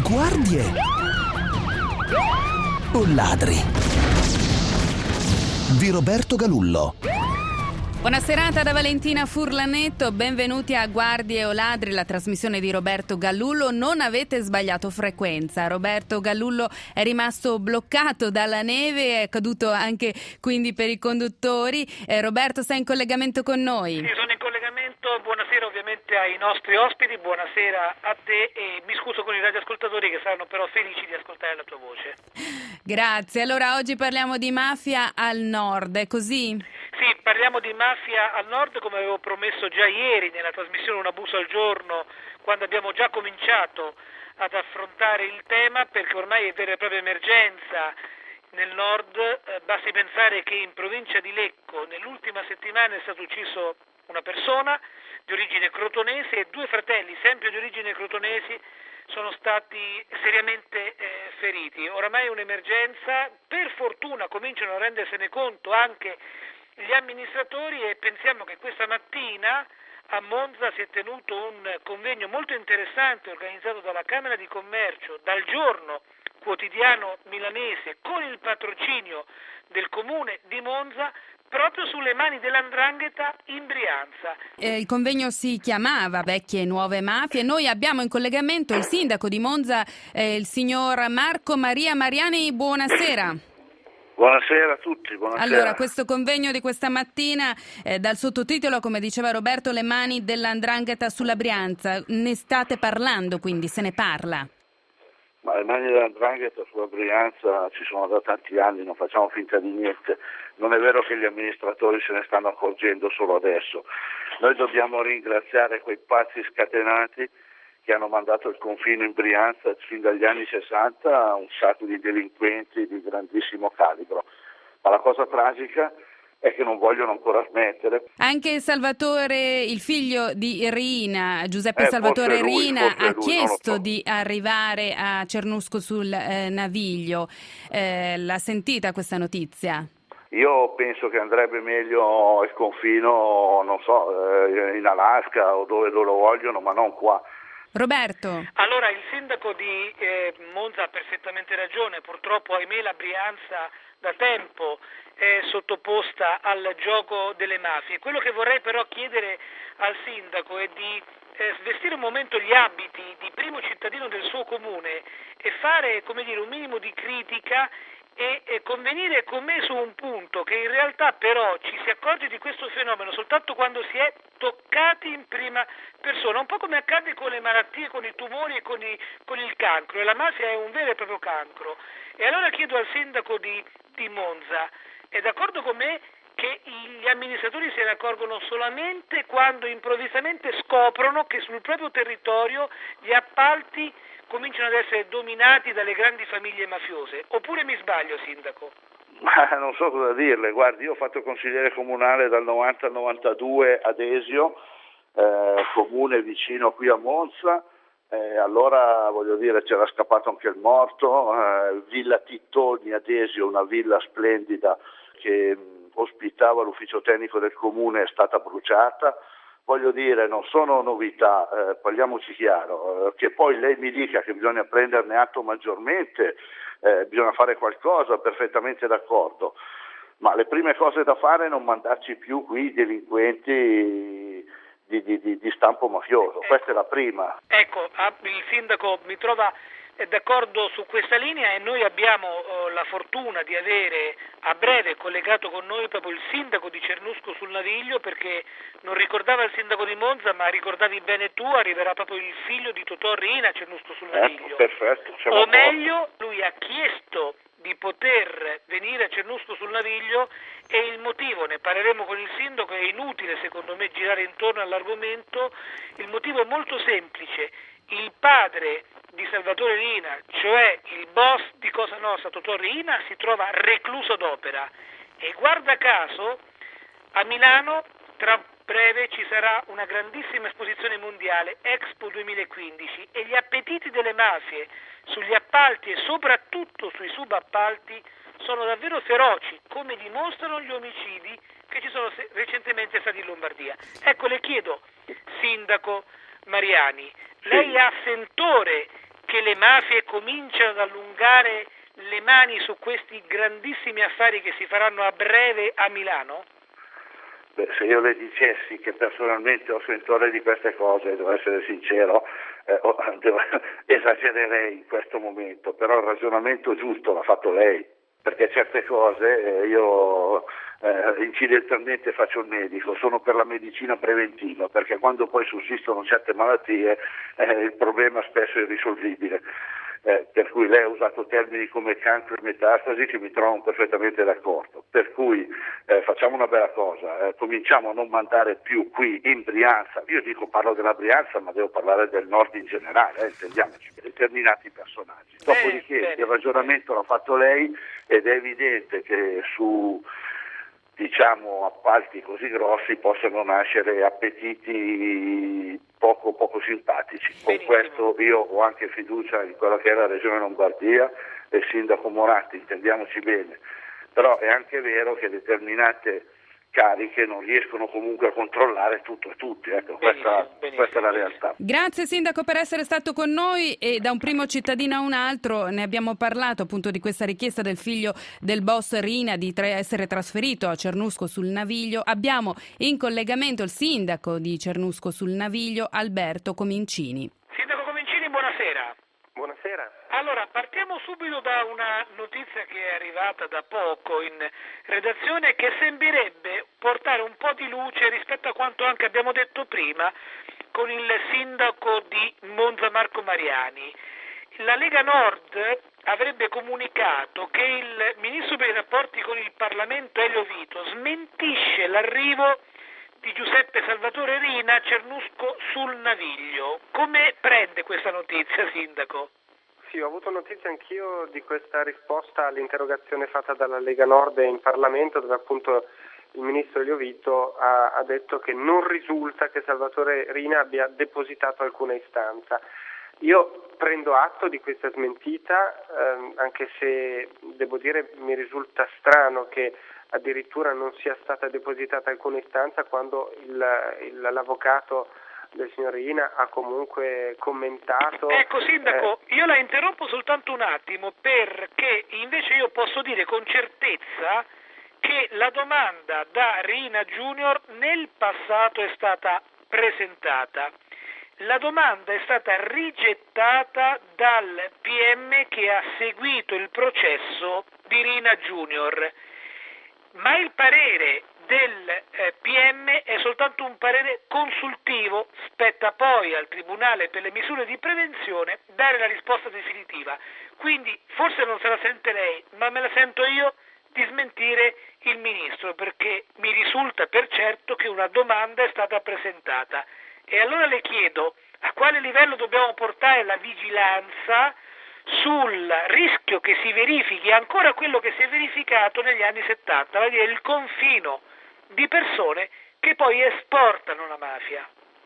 Guardie o ladri? Di Roberto Galullo. Buona serata da Valentina Furlanetto, benvenuti a Guardie o Ladri, la trasmissione di Roberto Galullo. Non avete sbagliato frequenza, Roberto Galullo è rimasto bloccato dalla neve, è caduto anche quindi per i conduttori. Roberto, sei in collegamento con noi? Sì, sono in collegamento, buonasera ovviamente ai nostri ospiti, buonasera a te e mi scuso con i radioascoltatori che saranno però felici di ascoltare la tua voce. Grazie, allora oggi parliamo di mafia al nord, è così? Sì, parliamo di mafia al nord come avevo promesso già ieri nella trasmissione Un abuso al giorno, quando abbiamo già cominciato ad affrontare il tema, perché ormai è vera e propria emergenza nel nord. Basti pensare che in provincia di Lecco nell'ultima settimana è stato ucciso una persona di origine crotonese e due fratelli, sempre di origine crotonesi, sono stati seriamente feriti. Oramai è un'emergenza, per fortuna cominciano a rendersene conto anche gli amministratori e pensiamo che questa mattina a Monza si è tenuto un convegno molto interessante organizzato dalla Camera di Commercio, dal Giorno quotidiano milanese, con il patrocinio del Comune di Monza, proprio sulle mani dell''ndrangheta in Brianza. Il convegno si chiamava Vecchie e Nuove Mafie. Noi abbiamo in collegamento il sindaco di Monza, il signor Marco Maria Mariani. Buonasera. Buonasera a tutti, buonasera. Allora, questo convegno di questa mattina, dal sottotitolo, come diceva Roberto, le mani dell''ndrangheta sulla Brianza, ne state parlando, quindi se ne parla? Ma le mani dell''ndrangheta sulla Brianza ci sono da tanti anni, non facciamo finta di niente. Non è vero che gli amministratori se ne stanno accorgendo solo adesso. Noi dobbiamo ringraziare quei pazzi scatenati che hanno mandato il confino in Brianza fin dagli anni 60 a un sacco di delinquenti di grandissimo calibro. Ma la cosa tragica è che non vogliono ancora smettere. Anche Salvatore, il figlio di Riina, Giuseppe Salvatore Riina, ha chiesto di arrivare a Cernusco sul Naviglio. L'ha sentita questa notizia? Io penso che andrebbe meglio il confino, non so, in Alaska o dove loro vogliono, ma non qua. Roberto. Allora, il sindaco di Monza ha perfettamente ragione, purtroppo ahimè la Brianza da tempo è sottoposta al gioco delle mafie. Quello che vorrei però chiedere al sindaco è di svestire un momento gli abiti di primo cittadino del suo comune e fare, come dire, un minimo di critica e convenire con me su un punto, che in realtà però ci si accorge di questo fenomeno soltanto quando si è toccati in prima persona, un po' come accade con le malattie, con i tumori e con il cancro, e la mafia è un vero e proprio cancro. E allora chiedo al sindaco di Monza, è d'accordo con me che gli amministratori se ne accorgono solamente quando improvvisamente scoprono che sul proprio territorio gli appalti cominciano ad essere dominati dalle grandi famiglie mafiose, oppure mi sbaglio, sindaco? Ma non so cosa dirle, guardi, io ho fatto consigliere comunale dal 90 al 92 ad Esio, comune vicino qui a Monza, allora voglio dire c'era scappato anche il morto, Villa Tittoni ad Esio, una villa splendida che ospitava l'ufficio tecnico del comune, è stata bruciata. Voglio dire, non sono novità, parliamoci chiaro, che poi lei mi dica che bisogna prenderne atto maggiormente, bisogna fare qualcosa, perfettamente d'accordo, ma le prime cose da fare è non mandarci più qui delinquenti di stampo mafioso, questa è la prima. Ecco, il sindaco mi trova d'accordo su questa linea e noi abbiamo la fortuna di avere a breve collegato con noi proprio il sindaco di Cernusco sul Naviglio, perché non ricordava il sindaco di Monza ma ricordavi bene tu, arriverà proprio il figlio di Totò Riina a Cernusco sul Naviglio. Perfetto, o meglio, lui ha chiesto di poter venire a Cernusco sul Naviglio e il motivo, ne parleremo con il sindaco, è inutile secondo me girare intorno all'argomento, il motivo è molto semplice. Il padre di Salvatore Riina, cioè il boss di Cosa Nostra, Totò Riina, si trova recluso d'opera e guarda caso a Milano tra breve ci sarà una grandissima esposizione mondiale, Expo 2015, e gli appetiti delle mafie sugli appalti e soprattutto sui subappalti sono davvero feroci, come dimostrano gli omicidi che ci sono recentemente stati in Lombardia. Ecco, le chiedo, sindaco Mariani, lei ha sentore che le mafie cominciano ad allungare le mani su questi grandissimi affari che si faranno a breve a Milano? Beh, se io le dicessi che personalmente ho sentore di queste cose, devo essere sincero, esagererei in questo momento, però il ragionamento giusto l'ha fatto lei, perché certe cose io incidentalmente faccio il medico, sono per la medicina preventiva, perché quando poi sussistono certe malattie il problema spesso è irrisolvibile. Per cui lei ha usato termini come cancro e metastasi che mi trovano perfettamente d'accordo, per cui facciamo una bella cosa, cominciamo a non mandare più qui in Brianza, io parlo della Brianza ma devo parlare del nord in generale, intendiamoci, determinati personaggi. Dopodiché il ragionamento l'ha fatto lei ed è evidente che su appalti così grossi possono nascere appetiti poco simpatici. Con questo io ho anche fiducia in quella che è la Regione Lombardia e il sindaco Moratti, intendiamoci bene, però è anche vero che determinate cariche non riescono comunque a controllare tutto e tutti, ecco, questa è la realtà. Grazie Sindaco per essere stato con noi, e da un primo cittadino a un altro ne abbiamo parlato appunto di questa richiesta del figlio del boss Riina di essere trasferito a Cernusco sul Naviglio. Abbiamo in collegamento il sindaco di Cernusco sul Naviglio, Alberto Comincini. Sindaco Comincini, buonasera. Buonasera. Allora, partiamo subito da una notizia che è arrivata da poco in redazione che sembrerebbe portare un po' di luce rispetto a quanto anche abbiamo detto prima con il sindaco di Monza Marco Mariani. La Lega Nord avrebbe comunicato che il ministro per i rapporti con il Parlamento Elio Vito smentisce l'arrivo di Giuseppe Salvatore Riina a Cernusco sul Naviglio. Come prende questa notizia, sindaco? Sì, ho avuto notizia anch'io di questa risposta all'interrogazione fatta dalla Lega Nord in Parlamento, dove appunto il ministro Elio Vito ha detto che non risulta che Salvatore Riina abbia depositato alcuna istanza. Io prendo atto di questa smentita, anche se devo dire mi risulta strano che addirittura non sia stata depositata alcuna istanza quando l'avvocato del signor Riina ha comunque commentato. Ecco sindaco, io la interrompo soltanto un attimo perché invece io posso dire con certezza che la domanda da Riina Junior nel passato è stata presentata. La domanda è stata rigettata dal PM che ha seguito il processo di Riina Junior, ma il parere del PM è soltanto un parere consultivo, spetta poi al Tribunale per le misure di prevenzione dare la risposta definitiva. Quindi forse non se la sente lei, ma me la sento io di smentire il Ministro, perché mi risulta per certo che una domanda è stata presentata. E allora le chiedo a quale livello dobbiamo portare la vigilanza sul rischio che si verifichi ancora quello che si è verificato negli anni 70, vale a dire il confino di persone che poi esportano la mafia.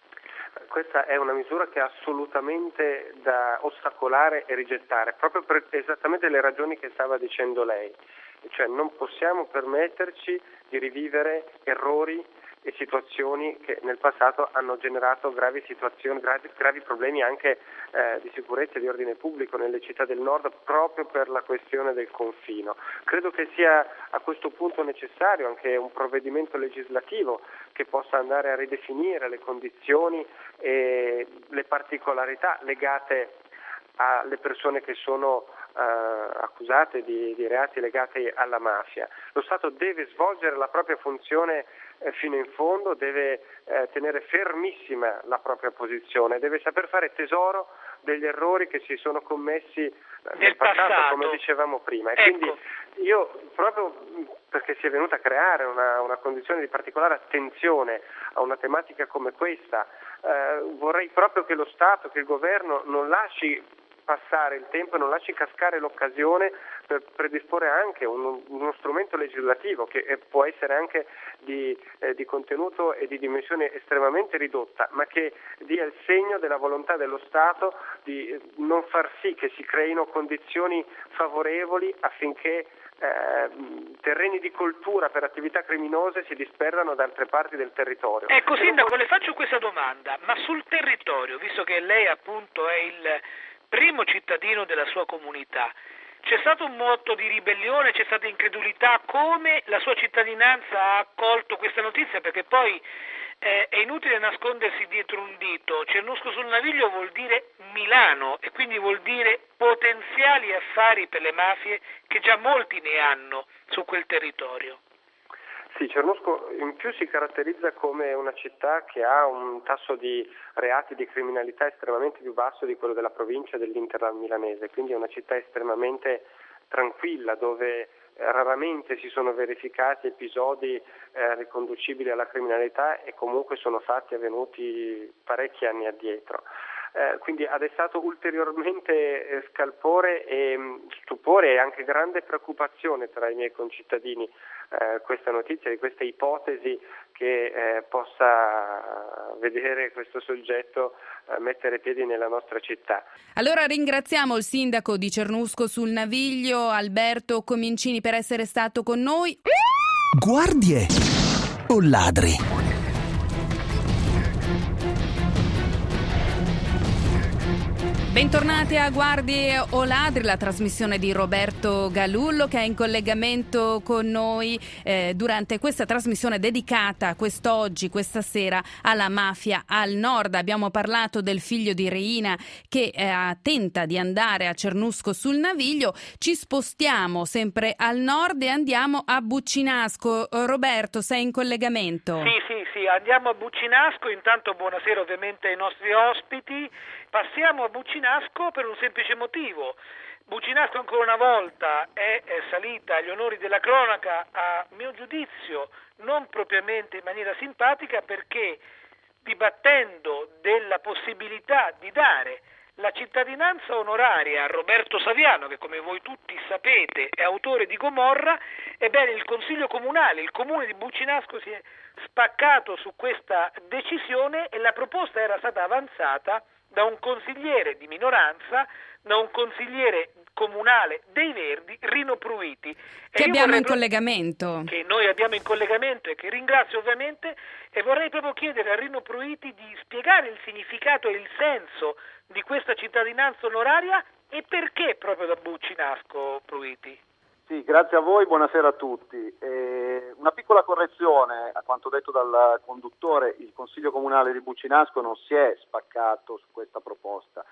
Questa è una misura che è assolutamente da ostacolare e rigettare, proprio per esattamente le ragioni che stava dicendo lei. Cioè non possiamo permetterci di rivivere errori e situazioni che nel passato hanno generato gravi situazioni, gravi problemi anche di sicurezza e di ordine pubblico nelle città del nord, proprio per la questione del confino. Credo che sia a questo punto necessario anche un provvedimento legislativo che possa andare a ridefinire le condizioni e le particolarità legate alle persone che sono accusate di reati legati alla mafia. Lo Stato deve svolgere la propria funzione fino in fondo, deve tenere fermissima la propria posizione, deve saper fare tesoro degli errori che si sono commessi nel passato, come dicevamo prima. E quindi io, proprio perché si è venuta a creare una condizione di particolare attenzione a una tematica come questa, vorrei proprio che lo Stato, che il governo non lasci passare il tempo e non lasci cascare l'occasione per predisporre anche uno strumento legislativo che può essere anche di contenuto e di dimensione estremamente ridotta, ma che dia il segno della volontà dello Stato di non far sì che si creino condizioni favorevoli affinché terreni di coltura per attività criminose si disperdano da altre parti del territorio. Ecco sindaco, le faccio questa domanda, ma sul territorio, visto che lei appunto è il primo cittadino della sua comunità. C'è stato un moto di ribellione, c'è stata incredulità, come la sua cittadinanza ha accolto questa notizia, perché poi è inutile nascondersi dietro un dito. Cernusco sul Naviglio vuol dire Milano e quindi vuol dire potenziali affari per le mafie che già molti ne hanno su quel territorio. Sì, Cernusco in più si caratterizza come una città che ha un tasso di reati di criminalità estremamente più basso di quello della provincia dell'Interland milanese, quindi è una città estremamente tranquilla dove raramente si sono verificati episodi riconducibili alla criminalità e comunque sono fatti avvenuti parecchi anni addietro. Quindi ha destato ulteriormente scalpore e stupore e anche grande preoccupazione tra i miei concittadini questa notizia di questa ipotesi che possa vedere questo soggetto mettere piedi nella nostra città. Allora ringraziamo il sindaco di Cernusco sul Naviglio, Alberto Comincini, per essere stato con noi. Guardie o ladri? Bentornati a Guardie o Ladri, la trasmissione di Roberto Galullo che è in collegamento con noi durante questa trasmissione dedicata quest'oggi, questa sera, alla mafia al nord. Abbiamo parlato del figlio di Reina che tenta di andare a Cernusco sul Naviglio. Ci spostiamo sempre al nord e andiamo a Buccinasco. Roberto, sei in collegamento? Sì, andiamo a Buccinasco. Intanto buonasera ovviamente ai nostri ospiti. Passiamo a Buccinasco per un semplice motivo. Buccinasco ancora una volta è salita agli onori della cronaca, a mio giudizio non propriamente in maniera simpatica, perché dibattendo della possibilità di dare la cittadinanza onoraria a Roberto Saviano, che come voi tutti sapete è autore di Gomorra, ebbene il Consiglio Comunale, il Comune di Buccinasco si è spaccato su questa decisione e la proposta era stata avanzata da un consigliere di minoranza, da un consigliere comunale dei Verdi, Rino Pruiti. Che abbiamo in collegamento. Che noi abbiamo in collegamento e che ringrazio ovviamente, e vorrei proprio chiedere a Rino Pruiti di spiegare il significato e il senso di questa cittadinanza onoraria e perché proprio da Buccinasco, Pruiti. Sì, grazie a voi, buonasera a tutti. Una piccola correzione a quanto detto dal conduttore: il Consiglio Comunale di Buccinasco non si è spaccato su questa proposta.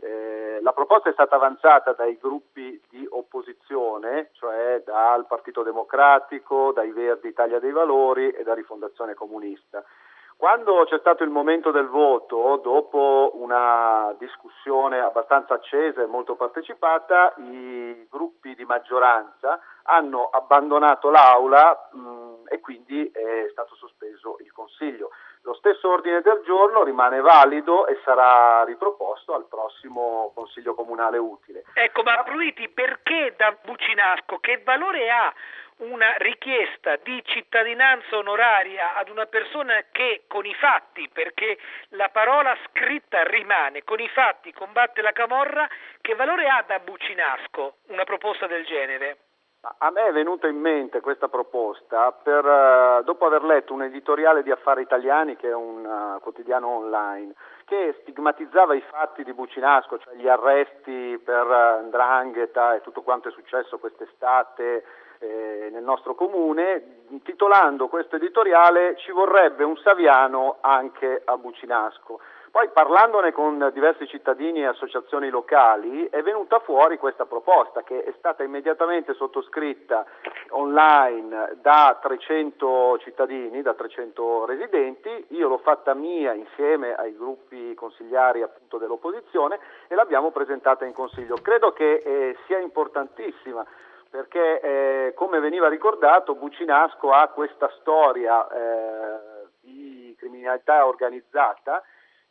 La proposta è stata avanzata dai gruppi di opposizione, cioè dal Partito Democratico, dai Verdi Italia dei Valori e da Rifondazione Comunista. Quando c'è stato il momento del voto, dopo una discussione abbastanza accesa e molto partecipata, i gruppi di maggioranza hanno abbandonato l'aula e quindi è stato sospeso il Consiglio. Lo stesso ordine del giorno rimane valido e sarà riproposto al prossimo Consiglio Comunale utile. Ecco, ma Pruiti, perché da Buccinasco? Che valore ha una richiesta di cittadinanza onoraria ad una persona che con i fatti, perché la parola scritta rimane, con i fatti combatte la camorra? Che valore ha da Buccinasco una proposta del genere? A me è venuta in mente questa proposta dopo aver letto un editoriale di Affari Italiani, che è un quotidiano online, che stigmatizzava i fatti di Buccinasco, cioè gli arresti per 'ndrangheta e tutto quanto è successo quest'estate nel nostro comune. Titolando questo editoriale "Ci vorrebbe un Saviano anche a Buccinasco". Poi, parlandone con diversi cittadini e associazioni locali, è venuta fuori questa proposta, che è stata immediatamente sottoscritta online da 300 cittadini, da 300 residenti. Io l'ho fatta mia insieme ai gruppi consigliari appunto dell'opposizione e l'abbiamo presentata in Consiglio. Credo che sia importantissima, perché come veniva ricordato, Buccinasco ha questa storia di criminalità organizzata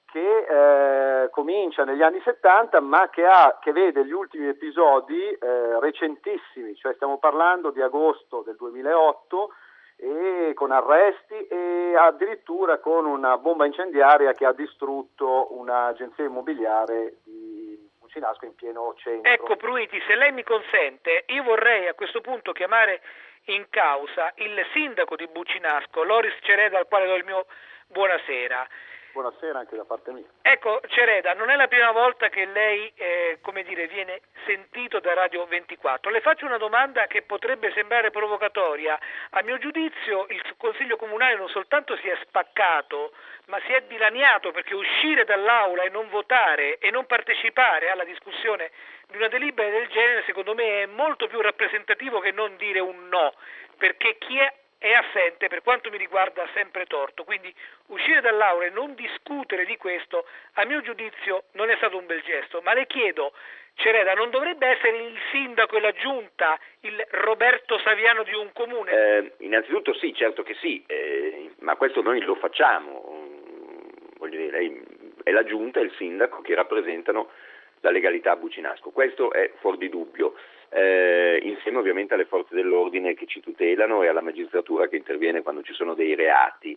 che comincia negli anni 70, ma che vede gli ultimi episodi recentissimi, cioè stiamo parlando di agosto del 2008, e con arresti e addirittura con una bomba incendiaria che ha distrutto un'agenzia immobiliare di Buccinasco in pieno centro. Ecco Pruiti, se lei mi consente, io vorrei a questo punto chiamare in causa il sindaco di Buccinasco, Loris Cereda, al quale do il mio buonasera. Buonasera anche da parte mia. Ecco, Cereda, non è la prima volta che lei, viene sentito da Radio 24. Le faccio una domanda che potrebbe sembrare provocatoria. A mio giudizio il Consiglio Comunale non soltanto si è spaccato, ma si è dilaniato, perché uscire dall'aula e non votare e non partecipare alla discussione di una delibera del genere, secondo me, è molto più rappresentativo che non dire un no, perché chi è assente, per quanto mi riguarda, ha sempre torto. Quindi uscire dall'aula e non discutere di questo, a mio giudizio, non è stato un bel gesto. Ma le chiedo, Cereda, non dovrebbe essere il sindaco e la giunta il Roberto Saviano di un comune? Innanzitutto sì, certo che sì, ma questo noi lo facciamo. Voglio dire, è la giunta e il sindaco che rappresentano la legalità a Bucinasco. Questo è fuori di dubbio. Insieme ovviamente alle forze dell'ordine che ci tutelano e alla magistratura che interviene quando ci sono dei reati.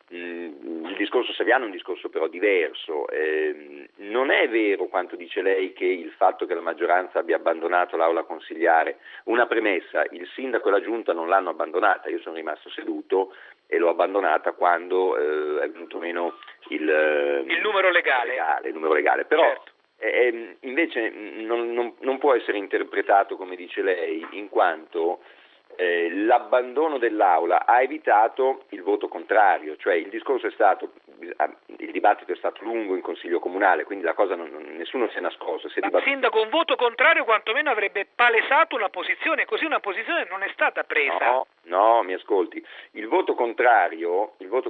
Il discorso Saviano è un discorso però diverso. Non è vero quanto dice lei che il fatto che la maggioranza abbia abbandonato l'aula consigliare, una premessa, il sindaco e la giunta non l'hanno abbandonata, io sono rimasto seduto e l'ho abbandonata quando è venuto meno il numero legale. Però certo. Invece non può essere interpretato come dice lei, in quanto l'abbandono dell'aula ha evitato il voto contrario, cioè il dibattito è stato lungo in Consiglio Comunale, quindi la cosa nessuno si è nascosto. Il sindaco un voto contrario quantomeno avrebbe palesato una posizione, così una posizione non è stata presa. No, mi ascolti, il voto contrario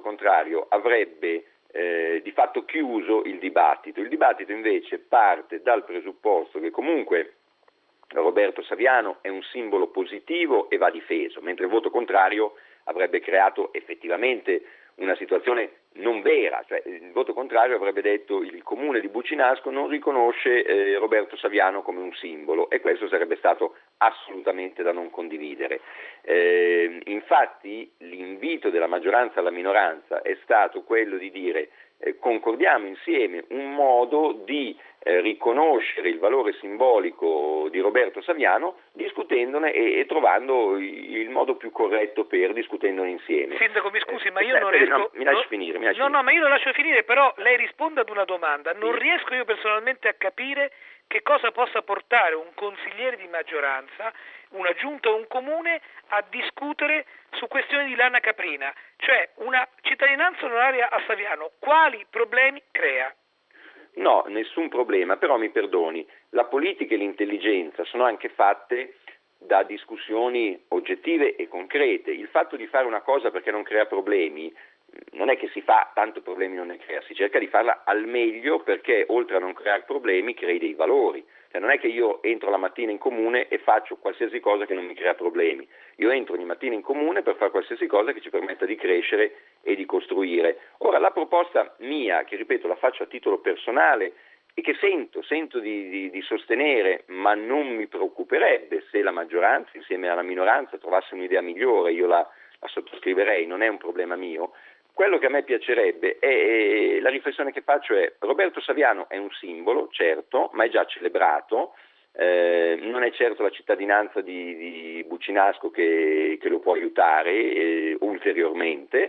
avrebbe di fatto chiuso il dibattito invece parte dal presupposto che comunque Roberto Saviano è un simbolo positivo e va difeso, mentre il voto contrario avrebbe creato effettivamente una situazione non vera, cioè il voto contrario avrebbe detto il comune di Bucinasco non riconosce Roberto Saviano come un simbolo e questo sarebbe stato assolutamente da non condividere. Infatti l'invito della maggioranza alla minoranza è stato quello di dire concordiamo insieme un modo di riconoscere il valore simbolico di Roberto Saviano discutendone e trovando il modo più corretto per discutendone insieme. Sindaco, mi scusi, ma io non riesco... No, mi lasci finire. Ma io lo lascio finire, però lei risponde ad una domanda. Non riesco io personalmente a capire che cosa possa portare un consigliere di maggioranza, una giunta o un comune a discutere su questioni di lana caprina, cioè una cittadinanza onoraria a Saviano. Quali problemi crea? No, nessun problema, però mi perdoni, la politica e l'intelligenza sono anche fatte da discussioni oggettive e concrete. Il fatto di fare una cosa perché non crea problemi non è che si fa tanto problemi non ne crea, si cerca di farla al meglio perché oltre a non creare problemi crei dei valori. Cioè, non è che io entro la mattina in comune e faccio qualsiasi cosa che non mi crea problemi, io entro ogni mattina in comune per fare qualsiasi cosa che ci permetta di crescere e di costruire. Ora la proposta mia, che ripeto la faccio a titolo personale e che sento di sostenere, ma non mi preoccuperebbe se la maggioranza insieme alla minoranza trovasse un'idea migliore, io la sottoscriverei, non è un problema mio. Quello che a me piacerebbe è la riflessione che faccio è Roberto Saviano è un simbolo, certo, ma è già celebrato, non è certo la cittadinanza di Bucinasco che lo può aiutare ulteriormente.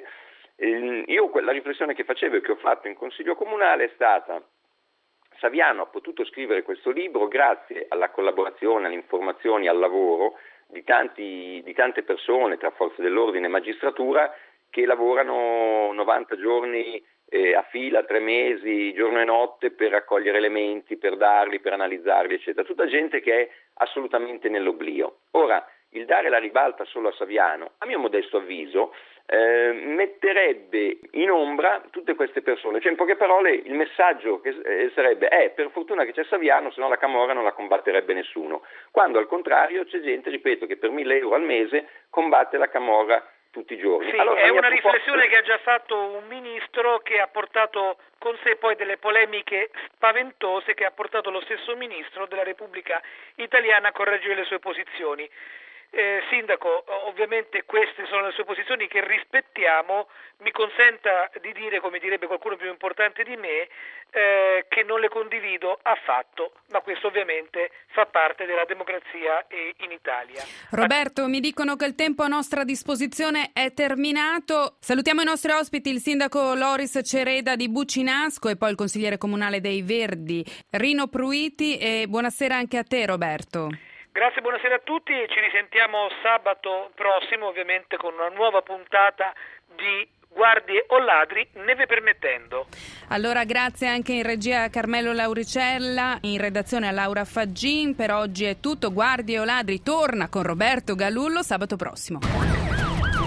La riflessione che facevo e che ho fatto in Consiglio Comunale è stata Saviano ha potuto scrivere questo libro grazie alla collaborazione, alle informazioni, al lavoro di tante persone tra forze dell'ordine e magistratura che lavorano 90 giorni a fila, 3 mesi, giorno e notte per raccogliere elementi, per darli, per analizzarli, eccetera. Tutta gente che è assolutamente nell'oblio. Ora, il dare la ribalta solo a Saviano, a mio modesto avviso, metterebbe in ombra tutte queste persone. Cioè, in poche parole, il messaggio che sarebbe per fortuna che c'è Saviano, se no la Camorra non la combatterebbe nessuno. Quando al contrario c'è gente, ripeto, che per 1.000 euro al mese combatte la Camorra tutti i giorni. Sì, allora, è una riflessione che ha già fatto un ministro che ha portato con sé poi delle polemiche spaventose che ha portato lo stesso ministro della Repubblica Italiana a correggere le sue posizioni. Sindaco, ovviamente queste sono le sue posizioni che rispettiamo, mi consenta di dire, come direbbe qualcuno più importante di me, che non le condivido affatto, ma questo ovviamente fa parte della democrazia in Italia. Roberto, mi dicono che il tempo a nostra disposizione è terminato. Salutiamo i nostri ospiti, il sindaco Loris Cereda di Bucinasco e poi il consigliere comunale dei Verdi, Rino Pruiti, e buonasera anche a te, Roberto. Grazie, buonasera a tutti e ci risentiamo sabato prossimo, ovviamente con una nuova puntata di Guardie o Ladri, neve permettendo. Allora grazie anche in regia a Carmelo Lauricella, in redazione a Laura Faggin. Per oggi è tutto. Guardie o Ladri torna con Roberto Galullo sabato prossimo.